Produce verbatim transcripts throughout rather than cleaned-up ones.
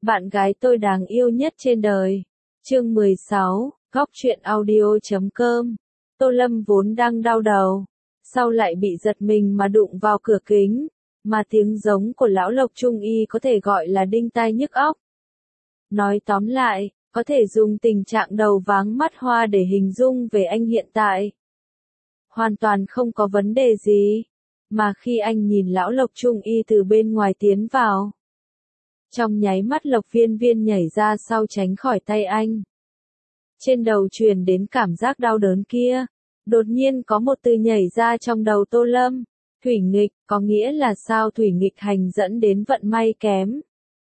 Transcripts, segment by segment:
Bạn gái tôi đáng yêu nhất trên đời. Chương mười sáu, góc truyện audio chấm com. Tô Lâm vốn đang đau đầu, sau lại bị giật mình mà đụng vào cửa kính, mà tiếng giống của lão Lộc Trung Y có thể gọi là đinh tai nhức óc. Nói tóm lại, có thể dùng tình trạng đầu váng mắt hoa để hình dung về anh hiện tại. Hoàn toàn không có vấn đề gì, mà khi anh nhìn lão Lộc Trung Y từ bên ngoài tiến vào, trong nháy mắt Lộc Viên Viên nhảy ra sau tránh khỏi tay anh. Trên đầu truyền đến cảm giác đau đớn kia, đột nhiên có một từ nhảy ra trong đầu Tô Lâm, thủy nghịch, có nghĩa là sao thủy nghịch hành dẫn đến vận may kém.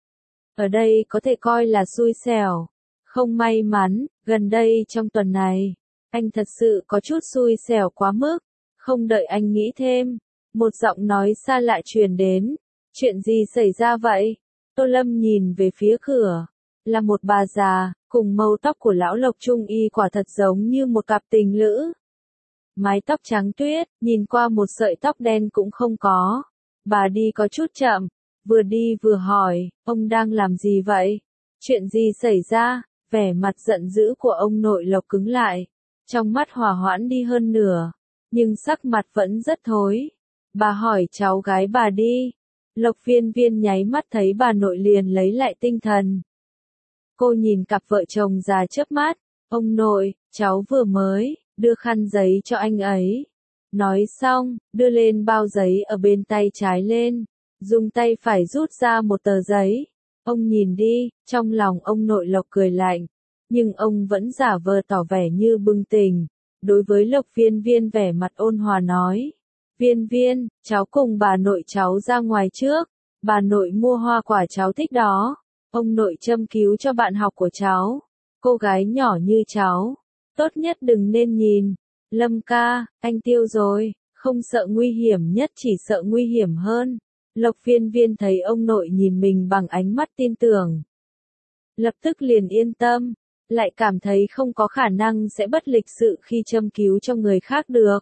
Ở đây có thể coi là xui xẻo, không may mắn, gần đây trong tuần này, anh thật sự có chút xui xẻo quá mức, không đợi anh nghĩ thêm, một giọng nói xa lạ truyền đến, chuyện gì xảy ra vậy? Tô Lâm nhìn về phía cửa, là một bà già, cùng màu tóc của lão Lộc Trung Y quả thật giống như một cặp tình lữ. Mái tóc trắng tuyết, nhìn qua một sợi tóc đen cũng không có. Bà đi có chút chậm, vừa đi vừa hỏi, ông đang làm gì vậy? Chuyện gì xảy ra? Vẻ mặt giận dữ của ông nội Lộc cứng lại, trong mắt hòa hoãn đi hơn nửa, nhưng sắc mặt vẫn rất thối. Bà hỏi cháu gái bà đi. Lộc Viên Viên nháy mắt thấy bà nội liền lấy lại tinh thần. Cô nhìn cặp vợ chồng già chớp mắt, ông nội, cháu vừa mới đưa khăn giấy cho anh ấy. Nói xong, đưa lên bao giấy ở bên tay trái lên, dùng tay phải rút ra một tờ giấy. Ông nhìn đi, trong lòng ông nội Lộc cười lạnh, nhưng ông vẫn giả vờ tỏ vẻ như bừng tỉnh. Đối với Lộc Viên Viên vẻ mặt ôn hòa nói, Viên Viên, cháu cùng bà nội cháu ra ngoài trước, bà nội mua hoa quả cháu thích đó, ông nội châm cứu cho bạn học của cháu, cô gái nhỏ như cháu, tốt nhất đừng nên nhìn. Lâm ca, anh tiêu rồi, không sợ nguy hiểm nhất chỉ sợ nguy hiểm hơn. Lộc Viên Viên thấy ông nội nhìn mình bằng ánh mắt tin tưởng, lập tức liền yên tâm, lại cảm thấy không có khả năng sẽ bất lịch sự khi châm cứu cho người khác được.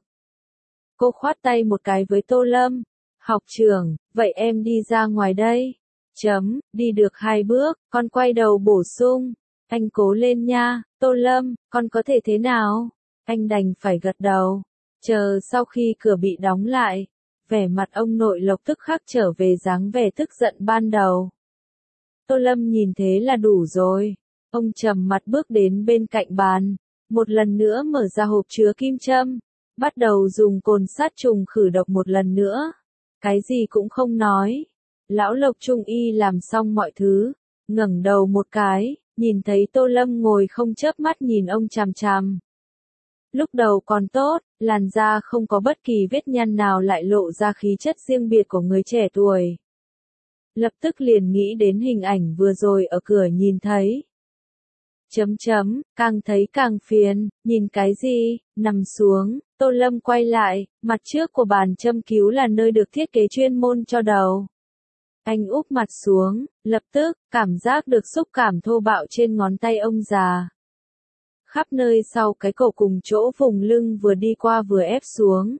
Cô khoát tay một cái với Tô Lâm, học trưởng, vậy em đi ra ngoài đây. Chấm, đi được hai bước, con quay đầu bổ sung, anh cố lên nha, Tô Lâm, con có thể thế nào? Anh đành phải gật đầu, chờ sau khi cửa bị đóng lại, vẻ mặt ông nội Lộc tức khắc trở về dáng vẻ tức giận ban đầu. Tô Lâm nhìn thế là đủ rồi, ông trầm mặt bước đến bên cạnh bàn, một lần nữa mở ra hộp chứa kim châm, bắt đầu dùng cồn sát trùng khử độc một lần nữa, cái gì cũng không nói. Lão Lộc Trung Y làm xong mọi thứ, ngẩng đầu một cái, nhìn thấy Tô Lâm ngồi không chớp mắt nhìn ông chằm chằm. Lúc đầu còn tốt, làn da không có bất kỳ vết nhăn nào lại lộ ra khí chất riêng biệt của người trẻ tuổi. Lập tức liền nghĩ đến hình ảnh vừa rồi ở cửa nhìn thấy. Chấm chấm, càng thấy càng phiền, nhìn cái gì, nằm xuống, Tô Lâm quay lại, mặt trước của bàn châm cứu là nơi được thiết kế chuyên môn cho đầu. Anh úp mặt xuống, lập tức, cảm giác được xúc cảm thô bạo trên ngón tay ông già. Khắp nơi sau cái cổ cùng chỗ vùng lưng vừa đi qua vừa ép xuống.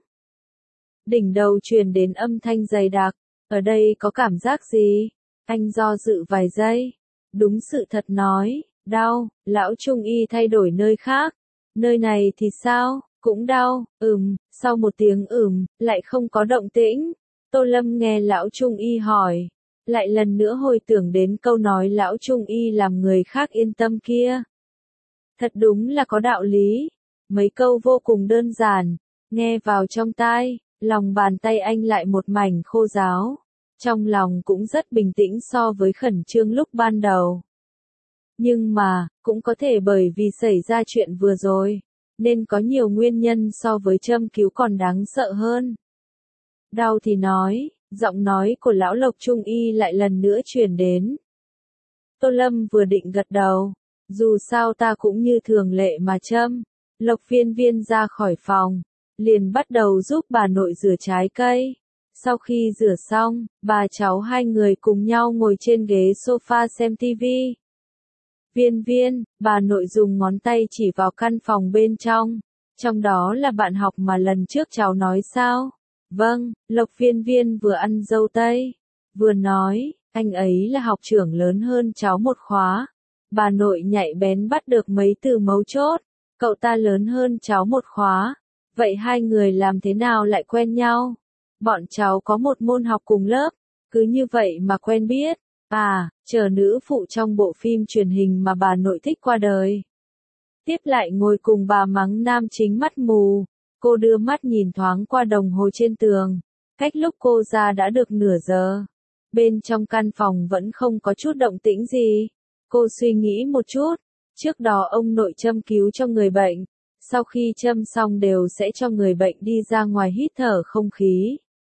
Đỉnh đầu truyền đến âm thanh dày đặc, ở đây có cảm giác gì? Anh do dự vài giây. Đúng sự thật nói, đau, lão Trung Y thay đổi nơi khác. Nơi này thì sao? Cũng đau, ừm, sau một tiếng ừm, lại không có động tĩnh. Tô Lâm nghe lão Trung Y hỏi, lại lần nữa hồi tưởng đến câu nói lão Trung Y làm người khác yên tâm kia. Thật đúng là có đạo lý. Mấy câu vô cùng đơn giản, nghe vào trong tai, lòng bàn tay anh lại một mảnh khô ráo. Trong lòng cũng rất bình tĩnh so với khẩn trương lúc ban đầu. Nhưng mà, cũng có thể bởi vì xảy ra chuyện vừa rồi, nên có nhiều nguyên nhân so với châm cứu còn đáng sợ hơn. Đau thì nói, giọng nói của lão Lộc Trung Y lại lần nữa truyền đến. Tô Lâm vừa định gật đầu, dù sao ta cũng như thường lệ mà châm. Lộc Viên Viên ra khỏi phòng, liền bắt đầu giúp bà nội rửa trái cây. Sau khi rửa xong, bà cháu hai người cùng nhau ngồi trên ghế sofa xem tivi. Viên Viên, bà nội dùng ngón tay chỉ vào căn phòng bên trong. Trong đó là bạn học mà lần trước cháu nói sao? Vâng, Lộc Viên Viên vừa ăn dâu tây, vừa nói, Anh ấy là học trưởng lớn hơn cháu một khóa. Bà nội nhạy bén bắt được mấy từ mấu chốt. Cậu ta lớn hơn cháu một khóa. Vậy hai người làm thế nào lại quen nhau? Bọn cháu có một môn học cùng lớp. Cứ như vậy mà quen biết. À, chờ nữ phụ trong bộ phim truyền hình mà bà nội thích qua đời. Tiếp lại ngồi cùng bà mắng nam chính mắt mù. Cô đưa mắt nhìn thoáng qua đồng hồ trên tường. Cách lúc cô ra đã được nửa giờ. Bên trong căn phòng vẫn không có chút động tĩnh gì. Cô suy nghĩ một chút. Trước đó ông nội châm cứu cho người bệnh. Sau khi châm xong đều sẽ cho người bệnh đi ra ngoài hít thở không khí.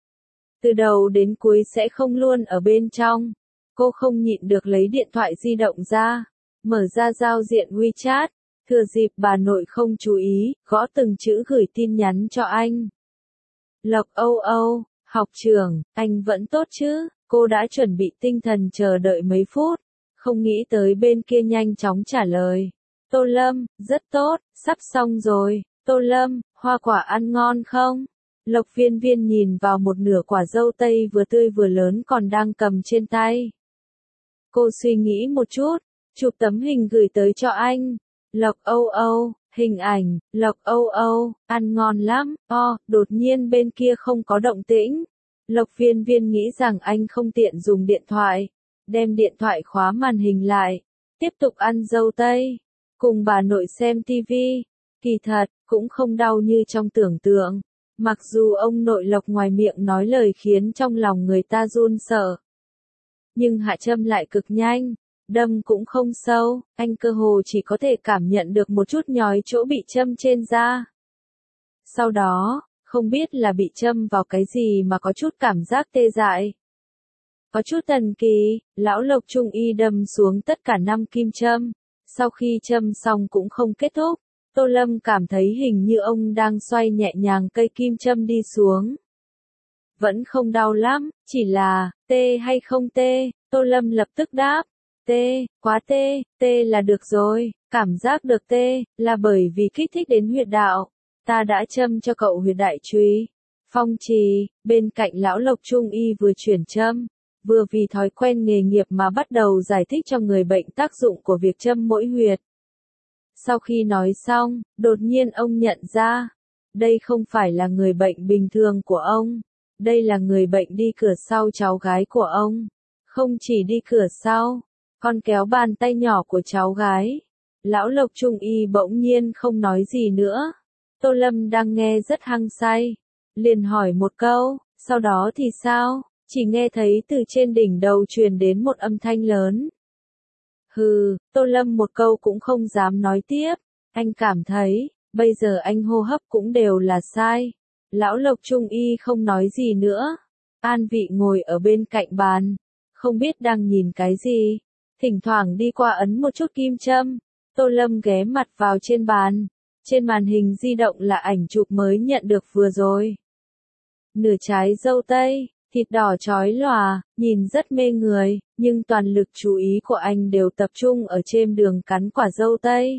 Từ đầu đến cuối sẽ không luôn ở bên trong. Cô không nhịn được lấy điện thoại di động ra. Mở ra giao diện WeChat. Thừa dịp bà nội không chú ý, gõ từng chữ gửi tin nhắn cho anh. Lộc Âu Âu, học trưởng, anh vẫn tốt chứ? Cô đã chuẩn bị tinh thần chờ đợi mấy phút. Không nghĩ tới bên kia nhanh chóng trả lời. Tô Lâm, rất tốt, sắp xong rồi. Tô Lâm, hoa quả ăn ngon không? Lộc Viên Viên nhìn vào một nửa quả dâu tây vừa tươi vừa lớn còn đang cầm trên tay. Cô suy nghĩ một chút, chụp tấm hình gửi tới cho anh. Lộc Âu Âu, hình ảnh, Lộc Âu Âu, ăn ngon lắm, o, đột nhiên bên kia không có động tĩnh. Lộc Viên Viên nghĩ rằng anh không tiện dùng điện thoại, đem điện thoại khóa màn hình lại, tiếp tục ăn dâu tây, cùng bà nội xem tivi. Kỳ thật, cũng không đau như trong tưởng tượng, mặc dù ông nội Lộc ngoài miệng nói lời khiến trong lòng người ta run sợ. Nhưng hạ châm lại cực nhanh. Đâm cũng không sâu, anh cơ hồ chỉ có thể cảm nhận được một chút nhói chỗ bị châm trên da. Sau đó, không biết là bị châm vào cái gì mà có chút cảm giác tê dại. Có chút thần kỳ, lão Lộc Trung y đâm xuống tất cả năm kim châm. Sau khi châm xong cũng không kết thúc, Tô Lâm cảm thấy hình như ông đang xoay nhẹ nhàng cây kim châm đi xuống. Vẫn không đau lắm, chỉ là, tê hay không tê, Tô Lâm lập tức đáp. Tê, quá tê, tê là được rồi, cảm giác được tê, là bởi vì kích thích đến huyệt đạo. Ta đã châm cho cậu huyệt đại trùy. Phong trì, bên cạnh lão Lộc Trung y vừa chuyển châm, vừa vì thói quen nghề nghiệp mà bắt đầu giải thích cho người bệnh tác dụng của việc châm mỗi huyệt. Sau khi nói xong, đột nhiên ông nhận ra, đây không phải là người bệnh bình thường của ông, đây là người bệnh đi cửa sau cháu gái của ông. Không chỉ đi cửa sau, còn kéo bàn tay nhỏ của cháu gái. Lão Lộc Trung y bỗng nhiên không nói gì nữa. Tô Lâm đang nghe rất hăng say, liền hỏi một câu, sau đó thì sao? Chỉ nghe thấy từ trên đỉnh đầu truyền đến một âm thanh lớn. Hừ, Tô Lâm một câu cũng không dám nói tiếp. Anh cảm thấy, bây giờ anh hô hấp cũng đều là sai. Lão Lộc Trung y không nói gì nữa. An vị ngồi ở bên cạnh bàn, không biết đang nhìn cái gì. Thỉnh thoảng đi qua ấn một chút kim châm. Tô Lâm ghé mặt vào trên bàn. Trên màn hình di động là ảnh chụp mới nhận được vừa rồi. Nửa trái dâu tây, thịt đỏ chói lòa, nhìn rất mê người, nhưng toàn lực chú ý của anh đều tập trung ở trên đường cắn quả dâu tây.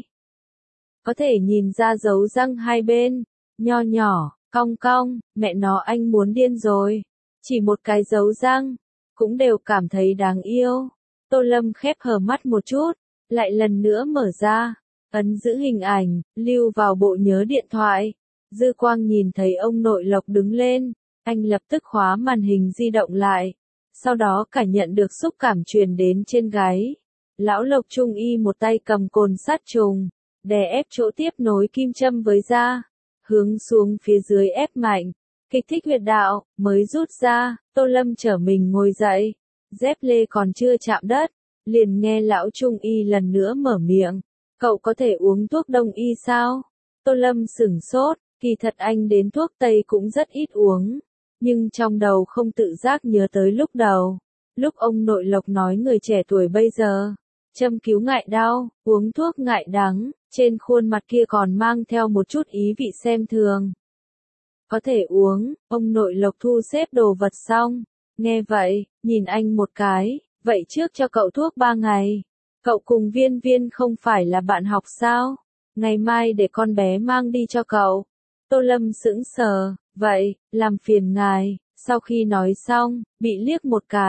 Có thể nhìn ra dấu răng hai bên, nho nhỏ, cong cong, mẹ nó anh muốn điên rồi. Chỉ một cái dấu răng, cũng đều cảm thấy đáng yêu. Tô Lâm khép hờ mắt một chút, lại lần nữa mở ra, ấn giữ hình ảnh, lưu vào bộ nhớ điện thoại. Dư quang nhìn thấy ông nội Lộc đứng lên, anh lập tức khóa màn hình di động lại, sau đó cảm nhận được xúc cảm truyền đến trên gáy. Lão Lộc Trung y một tay cầm cồn sát trùng, đè ép chỗ tiếp nối kim châm với da, hướng xuống phía dưới ép mạnh, kích thích huyệt đạo, mới rút ra. Tô Lâm trở mình ngồi dậy, dép lê còn chưa chạm đất, liền nghe lão Trung y lần nữa mở miệng, cậu có thể uống thuốc đông y sao? Tô Lâm sửng sốt, kỳ thật anh đến thuốc tây cũng rất ít uống, nhưng trong đầu không tự giác nhớ tới lúc đầu, lúc ông nội Lộc nói người trẻ tuổi bây giờ, châm cứu ngại đau, uống thuốc ngại đắng, trên khuôn mặt kia còn mang theo một chút ý vị xem thường. Có thể uống, ông nội Lộc thu xếp đồ vật xong, nghe vậy, nhìn anh một cái, vậy trước cho cậu thuốc ba ngày. Cậu cùng Viên Viên không phải là bạn học sao? Ngày mai để con bé mang đi cho cậu. Tô Lâm sững sờ, vậy, làm phiền ngài. Sau khi nói xong, bị liếc một cái,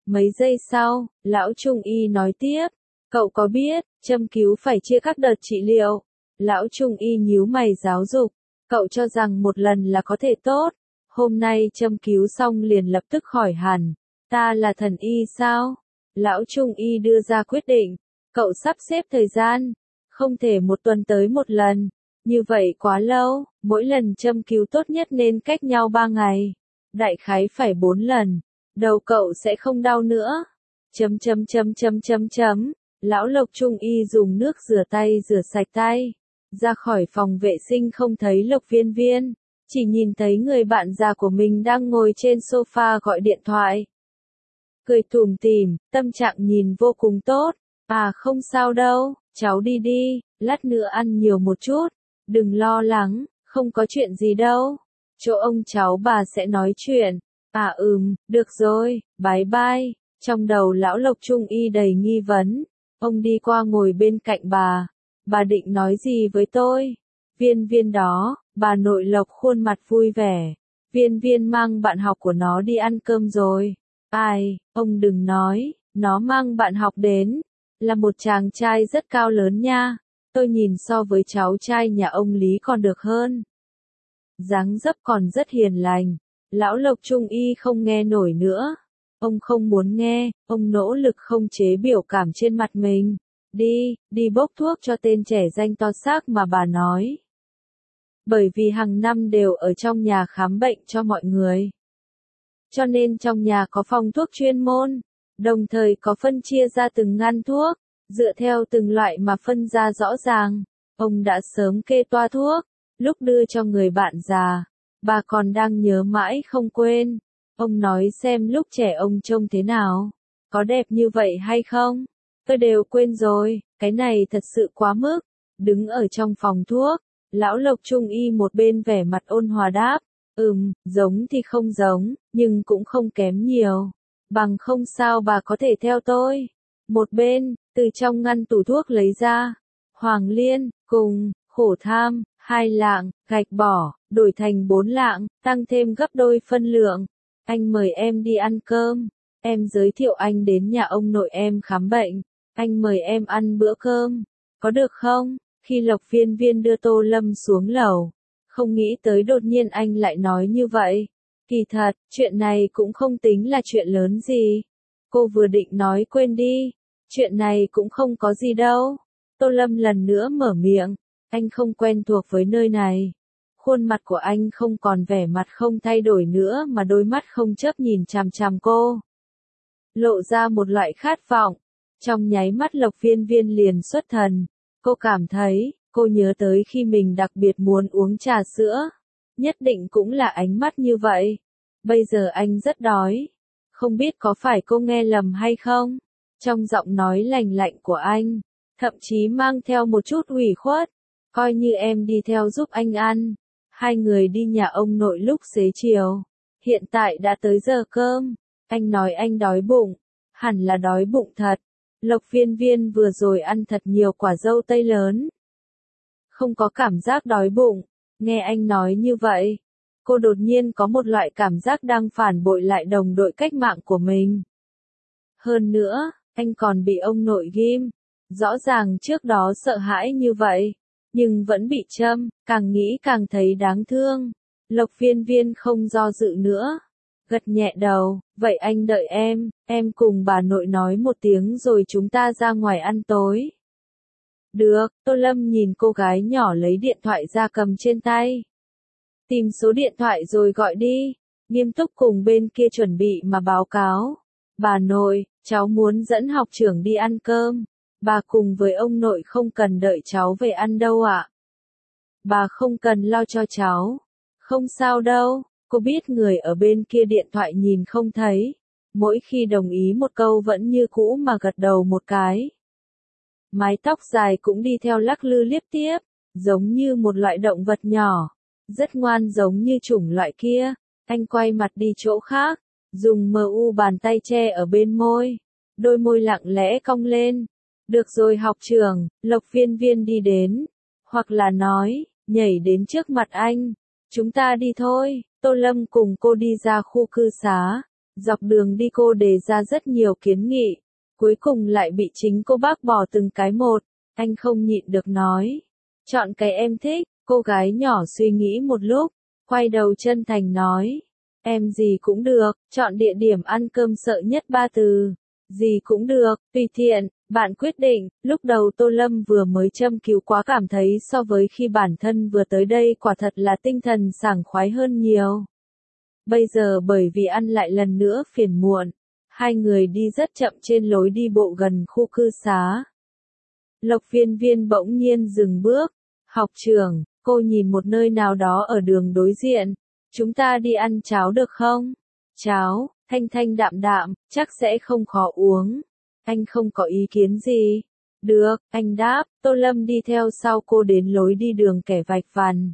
Mấy giây sau, lão trung y nói tiếp, cậu có biết, châm cứu phải chia các đợt trị liệu. Lão trung y nhíu mày giáo dục, cậu cho rằng một lần là có thể tốt, hôm nay châm cứu xong liền lập tức khỏi hẳn, ta là thần y sao? Lão trung y đưa ra quyết định, cậu sắp xếp thời gian, không thể một tuần tới một lần, như vậy quá lâu, mỗi lần châm cứu tốt nhất nên cách nhau ba ngày, đại khái phải bốn lần, đầu cậu sẽ không đau nữa. Chấm chấm chấm chấm chấm chấm, lão Lộc trung y dùng nước rửa tay rửa sạch tay, ra khỏi phòng vệ sinh không thấy Lộc Viên Viên, chỉ nhìn thấy người bạn già của mình đang ngồi trên sofa gọi điện thoại. Cười tủm tỉm, tâm trạng nhìn vô cùng tốt, à không sao đâu, cháu đi đi, lát nữa ăn nhiều một chút, đừng lo lắng, không có chuyện gì đâu, chỗ ông cháu bà sẽ nói chuyện, à ừm, được rồi, bye bye, trong đầu lão Lộc trung y đầy nghi vấn, ông đi qua ngồi bên cạnh bà, bà định nói gì với tôi, Viên Viên đó, bà nội Lộc khuôn mặt vui vẻ, Viên Viên mang bạn học của nó đi ăn cơm rồi. Ai, ông đừng nói, nó mang bạn học đến, là một chàng trai rất cao lớn nha, tôi nhìn so với cháu trai nhà ông Lý còn được hơn. Dáng dấp còn rất hiền lành, lão Lộc trung y không nghe nổi nữa, ông không muốn nghe, ông nỗ lực không chế biểu cảm trên mặt mình, đi, đi bốc thuốc cho tên trẻ danh to xác mà bà nói. Bởi vì hàng năm đều ở trong nhà khám bệnh cho mọi người. Cho nên trong nhà có phòng thuốc chuyên môn, đồng thời có phân chia ra từng ngăn thuốc, dựa theo từng loại mà phân ra rõ ràng. Ông đã sớm kê toa thuốc, lúc đưa cho người bạn già, bà còn đang nhớ mãi không quên. Ông nói xem lúc trẻ ông trông thế nào, có đẹp như vậy hay không? Tôi đều quên rồi, cái này thật sự quá mức. Đứng ở trong phòng thuốc, lão Lộc trung y một bên vẻ mặt ôn hòa đáp, ừm, giống thì không giống, nhưng cũng không kém nhiều. Bằng không sao bà có thể theo tôi. Một bên, từ trong ngăn tủ thuốc lấy ra, Hoàng Liên, cùng, khổ tham, hai lạng, gạch bỏ, đổi thành bốn lạng, tăng thêm gấp đôi phân lượng. Anh mời em đi ăn cơm, em giới thiệu anh đến nhà ông nội em khám bệnh, anh mời em ăn bữa cơm, có được không? Khi Lộc Viên Viên đưa Tô Lâm xuống lầu, không nghĩ tới đột nhiên anh lại nói như vậy. Kỳ thật, chuyện này cũng không tính là chuyện lớn gì. Cô vừa định nói quên đi, chuyện này cũng không có gì đâu. Tô Lâm lần nữa mở miệng, anh không quen thuộc với nơi này. Khuôn mặt của anh không còn vẻ mặt không thay đổi nữa mà đôi mắt không chớp nhìn chằm chằm cô. Lộ ra một loại khát vọng. Trong nháy mắt Lộc Viên Viên liền xuất thần. Cô cảm thấy, cô nhớ tới khi mình đặc biệt muốn uống trà sữa. Nhất định cũng là ánh mắt như vậy. Bây giờ anh rất đói. Không biết có phải cô nghe lầm hay không? Trong giọng nói lành lạnh của anh, thậm chí mang theo một chút ủy khuất. Coi như em đi theo giúp anh ăn. Hai người đi nhà ông nội lúc xế chiều. Hiện tại đã tới giờ cơm. Anh nói anh đói bụng. Hẳn là đói bụng thật. Lộc Viên Viên vừa rồi ăn thật nhiều quả dâu tây lớn. Không có cảm giác đói bụng. Nghe anh nói như vậy, cô đột nhiên có một loại cảm giác đang phản bội lại đồng đội cách mạng của mình. Hơn nữa, anh còn bị ông nội ghim. Rõ ràng trước đó sợ hãi như vậy, nhưng vẫn bị châm, càng nghĩ càng thấy đáng thương. Lộc Viên Viên không do dự nữa. Gật nhẹ đầu, vậy anh đợi em, em cùng bà nội nói một tiếng rồi chúng ta ra ngoài ăn tối. Được, Tô Lâm nhìn cô gái nhỏ lấy điện thoại ra cầm trên tay. Tìm số điện thoại rồi gọi đi, nghiêm túc cùng bên kia chuẩn bị mà báo cáo. Bà nội, cháu muốn dẫn học trưởng đi ăn cơm, bà cùng với ông nội không cần đợi cháu về ăn đâu ạ. Bà không cần lo cho cháu, không sao đâu. Cô biết người ở bên kia điện thoại nhìn không thấy, mỗi khi đồng ý một câu vẫn như cũ mà gật đầu một cái. Mái tóc dài cũng đi theo lắc lư liếc tiếp, giống như một loại động vật nhỏ, rất ngoan giống như chủng loại kia. Anh quay mặt đi chỗ khác, dùng mờ u bàn tay che ở bên môi, đôi môi lặng lẽ cong lên. Được rồi học trưởng, Lộc Viên Viên đi đến, hoặc là nói, nhảy đến trước mặt anh. Chúng ta đi thôi. Tô Lâm cùng cô đi ra khu cư xá, Dọc đường đi cô đề ra rất nhiều kiến nghị, cuối cùng lại bị chính cô bác bỏ từng cái một. Anh không nhịn được nói, chọn cái em thích. Cô gái nhỏ suy nghĩ một lúc, quay đầu chân thành nói, em gì cũng được, chọn địa điểm ăn cơm sợ nhất ba từ. Gì cũng được, tùy tiện, bạn quyết định. Lúc đầu Tô Lâm vừa mới châm cứu quá cảm thấy so với khi bản thân vừa tới đây quả thật là tinh thần sảng khoái hơn nhiều. Bây giờ bởi vì ăn lại lần nữa phiền muộn, hai người đi rất chậm trên lối đi bộ gần khu cư xá. Lộc Viên Viên bỗng nhiên dừng bước, học trưởng, cô nhìn một nơi nào đó ở đường đối diện, chúng ta đi ăn cháo được không? Cháo, thanh thanh đạm đạm, chắc sẽ không khó uống. Anh không có ý kiến gì. Được, anh đáp. Tô Lâm đi theo sau cô đến lối đi đường kẻ vạch vằn.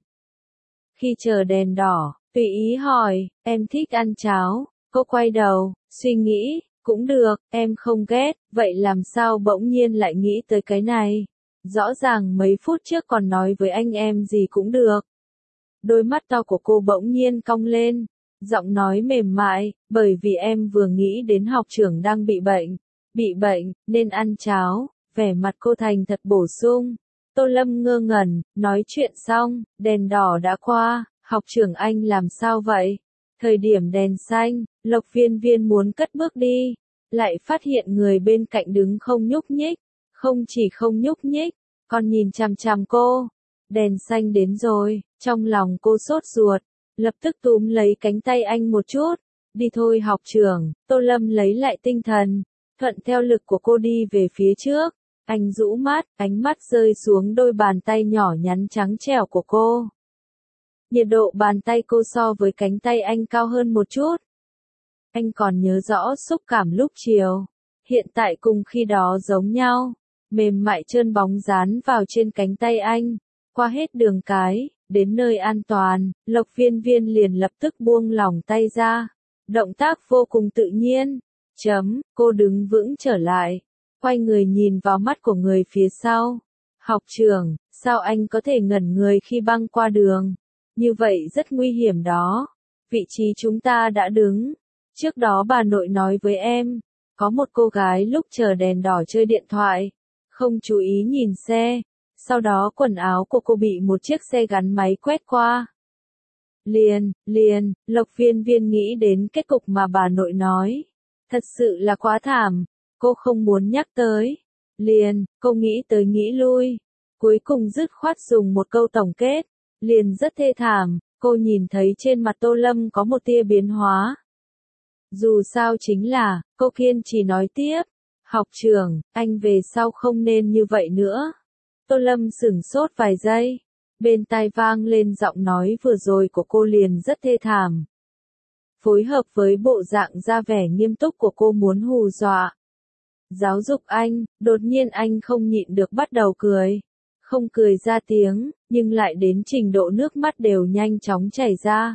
Khi chờ đèn đỏ, tùy ý hỏi, em thích ăn cháo. Cô quay đầu, suy nghĩ, cũng được, em không ghét, vậy làm sao bỗng nhiên lại nghĩ tới cái này? Rõ ràng mấy phút trước còn nói với anh em gì cũng được. Đôi mắt to của cô bỗng nhiên cong lên, giọng nói mềm mại, bởi vì em vừa nghĩ đến học trưởng đang bị bệnh, bị bệnh, nên ăn cháo, vẻ mặt cô thành thật bổ sung. Tô Lâm ngơ ngẩn, nói chuyện xong, đèn đỏ đã qua, học trưởng anh làm sao vậy? Thời điểm đèn xanh, Lộc Viên Viên muốn cất bước đi, lại phát hiện người bên cạnh đứng không nhúc nhích, không chỉ không nhúc nhích, còn nhìn chằm chằm cô. Đèn xanh đến rồi, trong lòng cô sốt ruột, lập tức túm lấy cánh tay anh một chút. Đi thôi học trưởng. Tô Lâm lấy lại tinh thần, thuận theo lực của cô đi về phía trước. Anh rũ mắt, ánh mắt rơi xuống đôi bàn tay nhỏ nhắn trắng trẻo của cô. Nhiệt độ bàn tay cô so với cánh tay anh cao hơn một chút. Anh còn nhớ rõ xúc cảm lúc chiều, hiện tại cùng khi đó giống nhau, mềm mại trơn bóng dán vào trên cánh tay anh. Qua hết đường cái, đến nơi an toàn, Lộc Viên Viên liền lập tức buông lỏng tay ra. Động tác vô cùng tự nhiên. Chấm, cô đứng vững trở lại, quay người nhìn vào mắt của người phía sau. Học trưởng, sao anh có thể ngẩn người khi băng qua đường? Như vậy rất nguy hiểm đó. Vị trí chúng ta đã đứng. Trước đó bà nội nói với em, có một cô gái lúc chờ đèn đỏ chơi điện thoại, không chú ý nhìn xe. Sau đó quần áo của cô bị một chiếc xe gắn máy quét qua. Liền, liền, Lộc Viên Viên nghĩ đến kết cục mà bà nội nói. Thật sự là quá thảm, cô không muốn nhắc tới. Liền, cô nghĩ tới nghĩ lui. Cuối cùng dứt khoát dùng một câu tổng kết. Liền rất thê thảm, cô nhìn thấy trên mặt Tô Lâm có một tia biến hóa. Dù sao chính là, cô kiên trì nói tiếp. Học trưởng, anh về sau không nên như vậy nữa. Tô Lâm sửng sốt vài giây. Bên tai vang lên giọng nói vừa rồi của cô liền rất thê thảm. Phối hợp với bộ dạng ra vẻ nghiêm túc của cô muốn hù dọa. Giáo dục anh, đột nhiên anh không nhịn được bắt đầu cười. Không cười ra tiếng, nhưng lại đến trình độ nước mắt đều nhanh chóng chảy ra.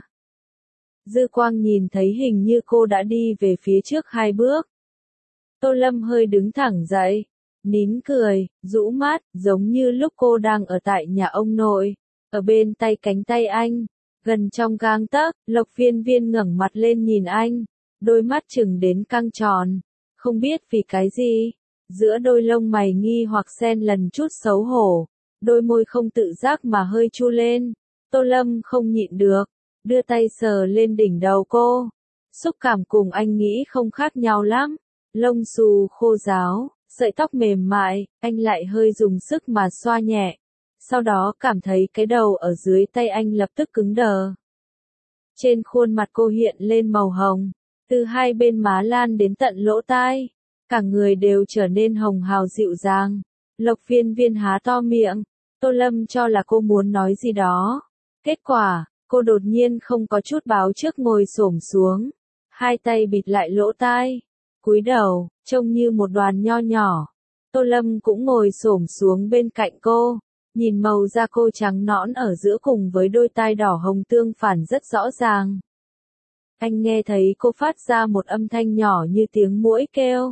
Dư Quang nhìn thấy hình như cô đã đi về phía trước hai bước. Tô Lâm hơi đứng thẳng dậy, nín cười, rũ mắt, giống như lúc cô đang ở tại nhà ông nội, ở bên tay cánh tay anh, gần trong gang tấc. Lộc Viên Viên ngẩng mặt lên nhìn anh, đôi mắt chừng đến căng tròn, không biết vì cái gì, giữa đôi lông mày nghi hoặc xen lần chút xấu hổ, đôi môi không tự giác mà hơi chu lên. Tô Lâm không nhịn được, đưa tay sờ lên đỉnh đầu cô, xúc cảm cùng anh nghĩ không khác nhau lắm, lông xù khô ráo. Sợi tóc mềm mại, anh lại hơi dùng sức mà xoa nhẹ. Sau đó cảm thấy cái đầu ở dưới tay anh lập tức cứng đờ. Trên khuôn mặt cô hiện lên màu hồng, từ hai bên má lan đến tận lỗ tai. Cả người đều trở nên hồng hào dịu dàng. Lộc Viên Viên há to miệng. Tô Lâm cho là cô muốn nói gì đó. Kết quả, cô đột nhiên không có chút báo trước ngồi xổm xuống. Hai tay bịt lại lỗ tai. Cúi đầu, trông như một đoàn nho nhỏ. Tô Lâm cũng ngồi xổm xuống bên cạnh cô, nhìn màu da cô trắng nõn ở giữa cùng với đôi tai đỏ hồng tương phản rất rõ ràng. Anh nghe thấy cô phát ra một âm thanh nhỏ như tiếng muỗi kêu.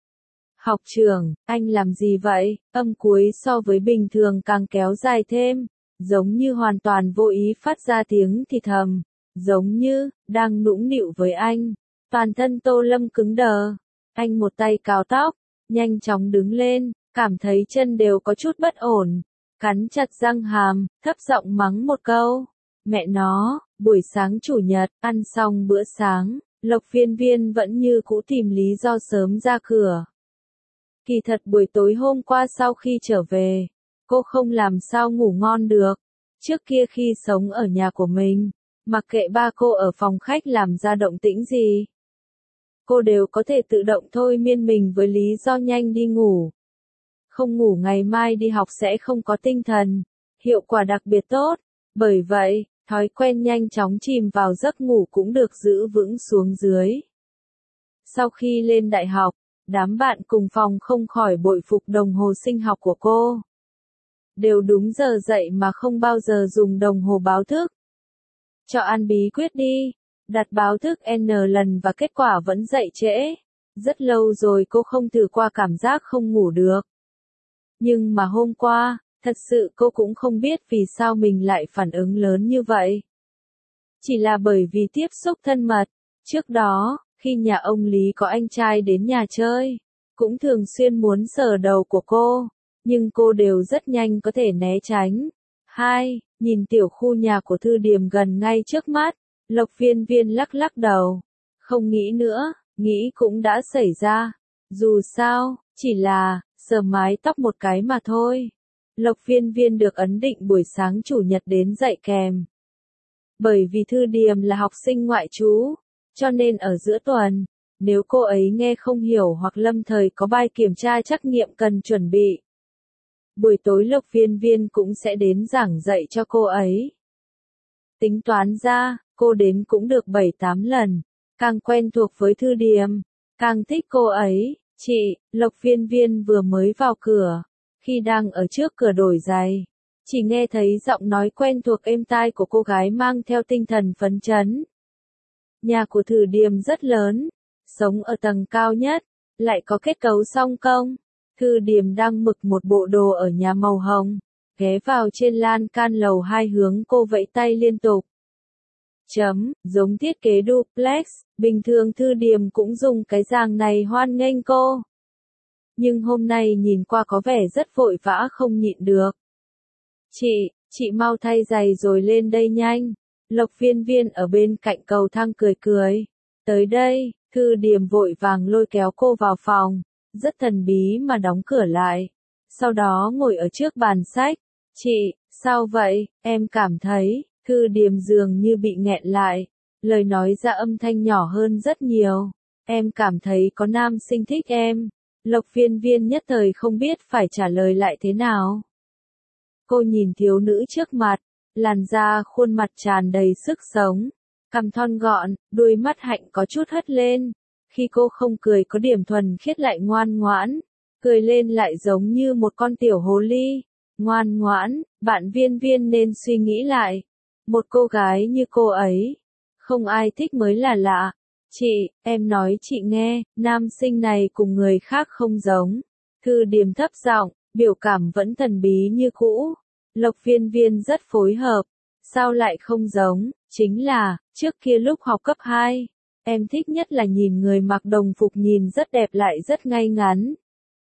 Học trưởng, anh làm gì vậy? Âm cuối so với bình thường càng kéo dài thêm, giống như hoàn toàn vô ý phát ra tiếng thì thầm, giống như đang nũng nịu với anh. Toàn thân Tô Lâm cứng đờ. Anh một tay cào tóc, nhanh chóng đứng lên, cảm thấy chân đều có chút bất ổn. Cắn chặt răng hàm, thấp giọng mắng một câu. Mẹ nó, buổi sáng chủ nhật, ăn xong bữa sáng, Lộc Viên Viên vẫn như cũ tìm lý do sớm ra cửa. Kỳ thật buổi tối hôm qua sau khi trở về, cô không làm sao ngủ ngon được. Trước kia khi sống ở nhà của mình, mặc kệ ba cô ở phòng khách làm ra động tĩnh gì, cô đều có thể tự động thôi miên mình với lý do nhanh đi ngủ. Không ngủ ngày mai đi học sẽ không có tinh thần, hiệu quả đặc biệt tốt. Bởi vậy, thói quen nhanh chóng chìm vào giấc ngủ cũng được giữ vững xuống dưới. Sau khi lên đại học, đám bạn cùng phòng không khỏi bội phục đồng hồ sinh học của cô. Đều đúng giờ dậy mà không bao giờ dùng đồng hồ báo thức. Cho ăn bí quyết đi, đặt báo thức N lần và kết quả vẫn dậy trễ. Rất lâu rồi cô không thử qua cảm giác không ngủ được. Nhưng mà hôm qua, thật sự cô cũng không biết vì sao mình lại phản ứng lớn như vậy. Chỉ là bởi vì tiếp xúc thân mật. Trước đó, khi nhà ông Lý có anh trai đến nhà chơi, cũng thường xuyên muốn sờ đầu của cô, nhưng cô đều rất nhanh có thể né tránh. Hai, nhìn tiểu khu nhà của Thư Điềm gần ngay trước mắt, Lộc Viên Viên lắc lắc đầu. Không nghĩ nữa, nghĩ cũng đã xảy ra. Dù sao, chỉ là, sờ mái tóc một cái mà thôi. Lộc Viên Viên được ấn định buổi sáng chủ nhật đến dạy kèm. Bởi vì Thư Điềm là học sinh ngoại trú, cho nên ở giữa tuần, nếu cô ấy nghe không hiểu hoặc lâm thời có bài kiểm tra trắc nghiệm cần chuẩn bị, buổi tối Lộc Viên Viên cũng sẽ đến giảng dạy cho cô ấy. Tính toán ra, cô đến cũng được bảy tám lần, càng quen thuộc với Thư Điềm, càng thích cô ấy. Chị, Lộc Viên Viên vừa mới vào cửa, khi đang ở trước cửa đổi giày, chỉ nghe thấy giọng nói quen thuộc êm tai của cô gái mang theo tinh thần phấn chấn. Nhà của Thư Điềm rất lớn, sống ở tầng cao nhất, lại có kết cấu song công. Thư Điềm đang mặc một bộ đồ ở nhà màu hồng, ghé vào trên lan can lầu hai hướng cô vẫy tay liên tục. Chấm, giống thiết kế duplex, bình thường Thư Điềm cũng dùng cái dáng này hoan nghênh cô. Nhưng hôm nay nhìn qua có vẻ rất vội vã không nhịn được. Chị, chị mau thay giày rồi lên đây nhanh. Lộc Viên Viên ở bên cạnh cầu thang cười cười. Tới đây, Thư Điềm vội vàng lôi kéo cô vào phòng, rất thần bí mà đóng cửa lại. Sau đó ngồi ở trước bàn sách. Chị, sao vậy, em cảm thấy, Thư Điềm dường như bị nghẹn lại. Lời nói ra âm thanh nhỏ hơn rất nhiều. Em cảm thấy có nam sinh thích em. Lộc Viên Viên nhất thời không biết phải trả lời lại thế nào. Cô nhìn thiếu nữ trước mặt, làn da khuôn mặt tràn đầy sức sống, cằm thon gọn, đuôi mắt hạnh có chút hất lên. Khi cô không cười có điểm thuần khiết lại ngoan ngoãn, cười lên lại giống như một con tiểu hồ ly. Ngoan ngoãn, bạn Viên Viên nên suy nghĩ lại. Một cô gái như cô ấy, không ai thích mới là lạ. Chị, em nói chị nghe, nam sinh này cùng người khác không giống. Thư Điềm thấp giọng, biểu cảm vẫn thần bí như cũ. Lộc Viên Viên rất phối hợp. Sao lại không giống, chính là, trước kia lúc học cấp hai, em thích nhất là nhìn người mặc đồng phục nhìn rất đẹp lại rất ngay ngắn.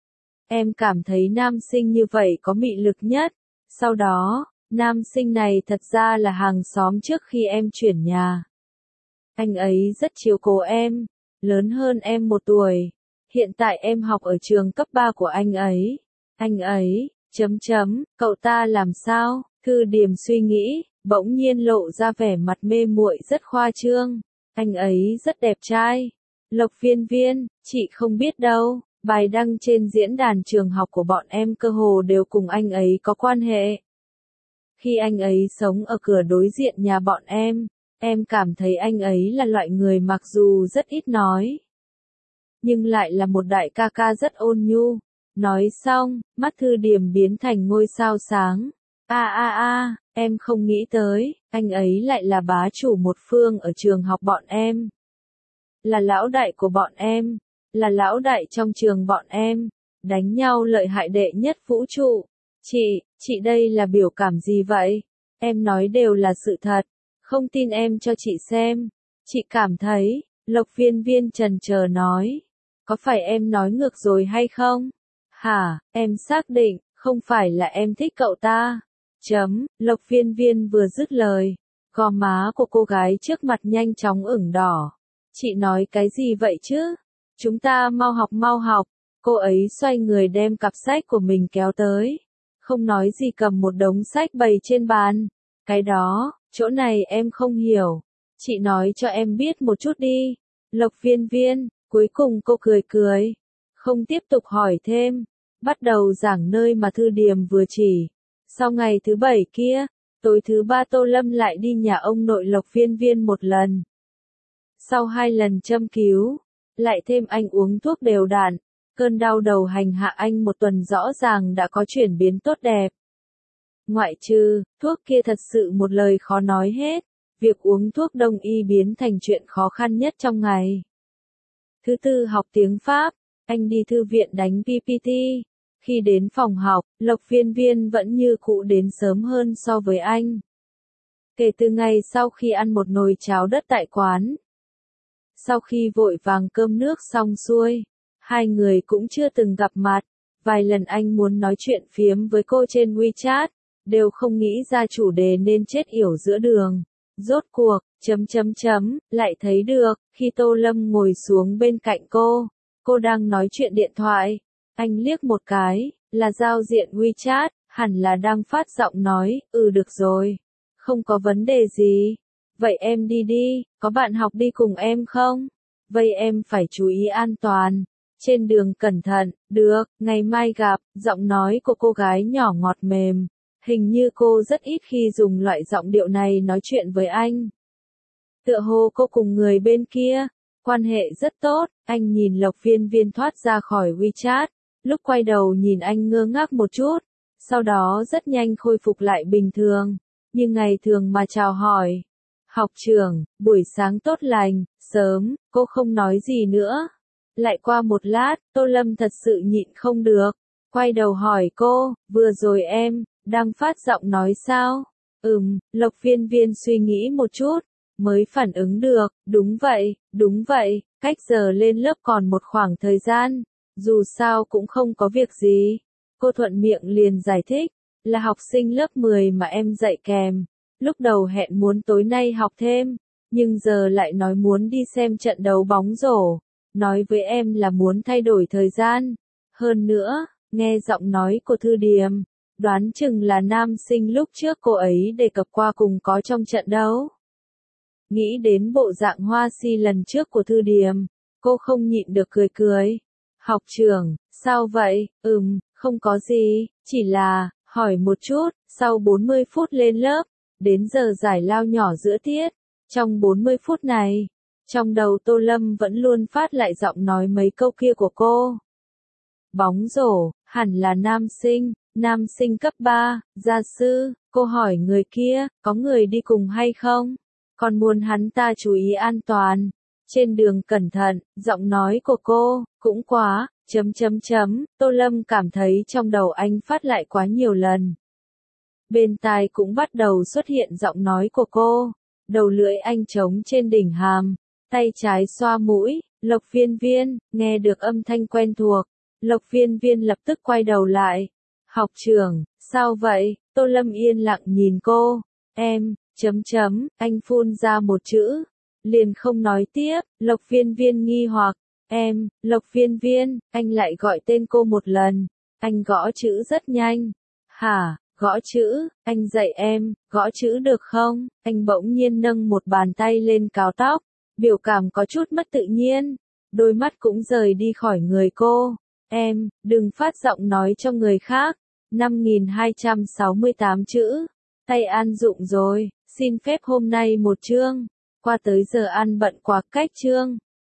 Em cảm thấy nam sinh như vậy có mị lực nhất. Sau đó, nam sinh này thật ra là hàng xóm trước khi em chuyển nhà. Anh ấy rất chiếu cố em, lớn hơn em một tuổi. Hiện tại em học ở trường cấp ba của anh ấy. Anh ấy, chấm chấm, cậu ta làm sao? Thư Điềm suy nghĩ, bỗng nhiên lộ ra vẻ mặt mê muội rất khoa trương. Anh ấy rất đẹp trai. Lộc Viên Viên, chị không biết đâu, bài đăng trên diễn đàn trường học của bọn em cơ hồ đều cùng anh ấy có quan hệ. Khi anh ấy sống ở cửa đối diện nhà bọn em, em cảm thấy anh ấy là loại người mặc dù rất ít nói, nhưng lại là một đại ca ca rất ôn nhu. Nói xong, mắt Thư Điềm biến thành ngôi sao sáng. A a a, em không nghĩ tới, anh ấy lại là bá chủ một phương ở trường học bọn em. Là lão đại của bọn em, là lão đại trong trường bọn em, đánh nhau lợi hại đệ nhất vũ trụ. Chị, chị đây là biểu cảm gì vậy? Em nói đều là sự thật, không tin em cho chị xem. Chị cảm thấy, Lộc Viên Viên chần chờ nói. Có phải em nói ngược rồi hay không? Hả, em xác định, không phải là em thích cậu ta. Chấm, Lộc Viên Viên vừa dứt lời. Gò má của cô gái trước mặt nhanh chóng ửng đỏ. Chị nói cái gì vậy chứ? Chúng ta mau học mau học. Cô ấy xoay người đem cặp sách của mình kéo tới. Không nói gì cầm một đống sách bày trên bàn. Cái đó, chỗ này em không hiểu. Chị nói cho em biết một chút đi. Lộc Viên Viên, cuối cùng cô cười cười. Không tiếp tục hỏi thêm. Bắt đầu giảng nơi mà Thư Điềm vừa chỉ. Sau ngày thứ bảy kia, tối thứ ba Tô Lâm lại đi nhà ông nội Lộc Viên Viên một lần. Sau hai lần châm cứu, lại thêm anh uống thuốc đều đặn, cơn đau đầu hành hạ anh một tuần rõ ràng đã có chuyển biến tốt đẹp. Ngoại trừ, thuốc kia thật sự một lời khó nói hết, việc uống thuốc đông y biến thành chuyện khó khăn nhất trong ngày. Thứ tư học tiếng Pháp, anh đi thư viện đánh pê pê tê. Khi đến phòng học, Lộc Viên Viên vẫn như cũ đến sớm hơn so với anh. Kể từ ngày sau khi ăn một nồi cháo đất tại quán. Sau khi vội vàng cơm nước xong xuôi, hai người cũng chưa từng gặp mặt. Vài lần anh muốn nói chuyện phiếm với cô trên WeChat, đều không nghĩ ra chủ đề nên chết yểu giữa đường. Rốt cuộc, chấm chấm chấm, lại thấy được, khi Tô Lâm ngồi xuống bên cạnh cô, cô đang nói chuyện điện thoại. Anh liếc một cái, là giao diện WeChat, hẳn là đang phát giọng nói, ừ được rồi, không có vấn đề gì. Vậy em đi đi, có bạn học đi cùng em không? Vậy em phải chú ý an toàn. Trên đường cẩn thận, được, ngày mai gặp. Giọng nói của cô gái nhỏ ngọt mềm. Hình như cô rất ít khi dùng loại giọng điệu này nói chuyện với anh. Tựa hồ cô cùng người bên kia, quan hệ rất tốt. Anh nhìn Lộc Viên Viên thoát ra khỏi WeChat, lúc quay đầu nhìn anh ngơ ngác một chút, sau đó rất nhanh khôi phục lại bình thường, như ngày thường mà chào hỏi. Học trưởng, buổi sáng tốt lành, sớm, cô không nói gì nữa. Lại qua một lát, Tô Lâm thật sự nhịn không được, quay đầu hỏi cô, vừa rồi em, đang phát giọng nói sao? Ừm, Lộc Viên Viên suy nghĩ một chút, mới phản ứng được, đúng vậy, đúng vậy, cách giờ lên lớp còn một khoảng thời gian, dù sao cũng không có việc gì. Cô thuận miệng liền giải thích, là học sinh lớp mười mà em dạy kèm. Lúc đầu hẹn muốn tối nay học thêm, nhưng giờ lại nói muốn đi xem trận đấu bóng rổ. Nói với em là muốn thay đổi thời gian. Hơn nữa, nghe giọng nói của Thư Điềm, đoán chừng là nam sinh lúc trước cô ấy đề cập qua cùng có trong trận đấu. Nghĩ đến bộ dạng hoa si lần trước của Thư Điềm, cô không nhịn được cười cười. Học trưởng, sao vậy? Ừm, không có gì, chỉ là, hỏi một chút, sau bốn mươi phút lên lớp, đến giờ giải lao nhỏ giữa tiết, trong bốn mươi phút này, trong đầu Tô Lâm vẫn luôn phát lại giọng nói mấy câu kia của cô. Bóng rổ, hẳn là nam sinh, nam sinh cấp ba, gia sư, cô hỏi người kia, có người đi cùng hay không? Còn muốn hắn ta chú ý an toàn. Trên đường cẩn thận, giọng nói của cô, cũng quá, chấm chấm chấm, Tô Lâm cảm thấy trong đầu anh phát lại quá nhiều lần. Bên tai cũng bắt đầu xuất hiện giọng nói của cô, đầu lưỡi anh trống trên đỉnh hàm, tay trái xoa mũi, Lộc Viên Viên, nghe được âm thanh quen thuộc, Lộc Viên Viên lập tức quay đầu lại. Học trưởng, sao vậy? Tô Lâm yên lặng nhìn cô, em, chấm chấm, anh phun ra một chữ. Liền không nói tiếp, Lộc Viên Viên nghi hoặc, em, Lộc Viên Viên, anh lại gọi tên cô một lần, anh gõ chữ rất nhanh. Hả, gõ chữ, anh dạy em, gõ chữ được không? Anh bỗng nhiên nâng một bàn tay lên cào tóc, biểu cảm có chút mất tự nhiên, đôi mắt cũng rời đi khỏi người cô. Em, đừng phát giọng nói cho người khác. năm nghìn hai trăm sáu mươi tám chữ, tay an dụng rồi, xin phép hôm nay một chương. Qua tới giờ ăn bận quá cách chương.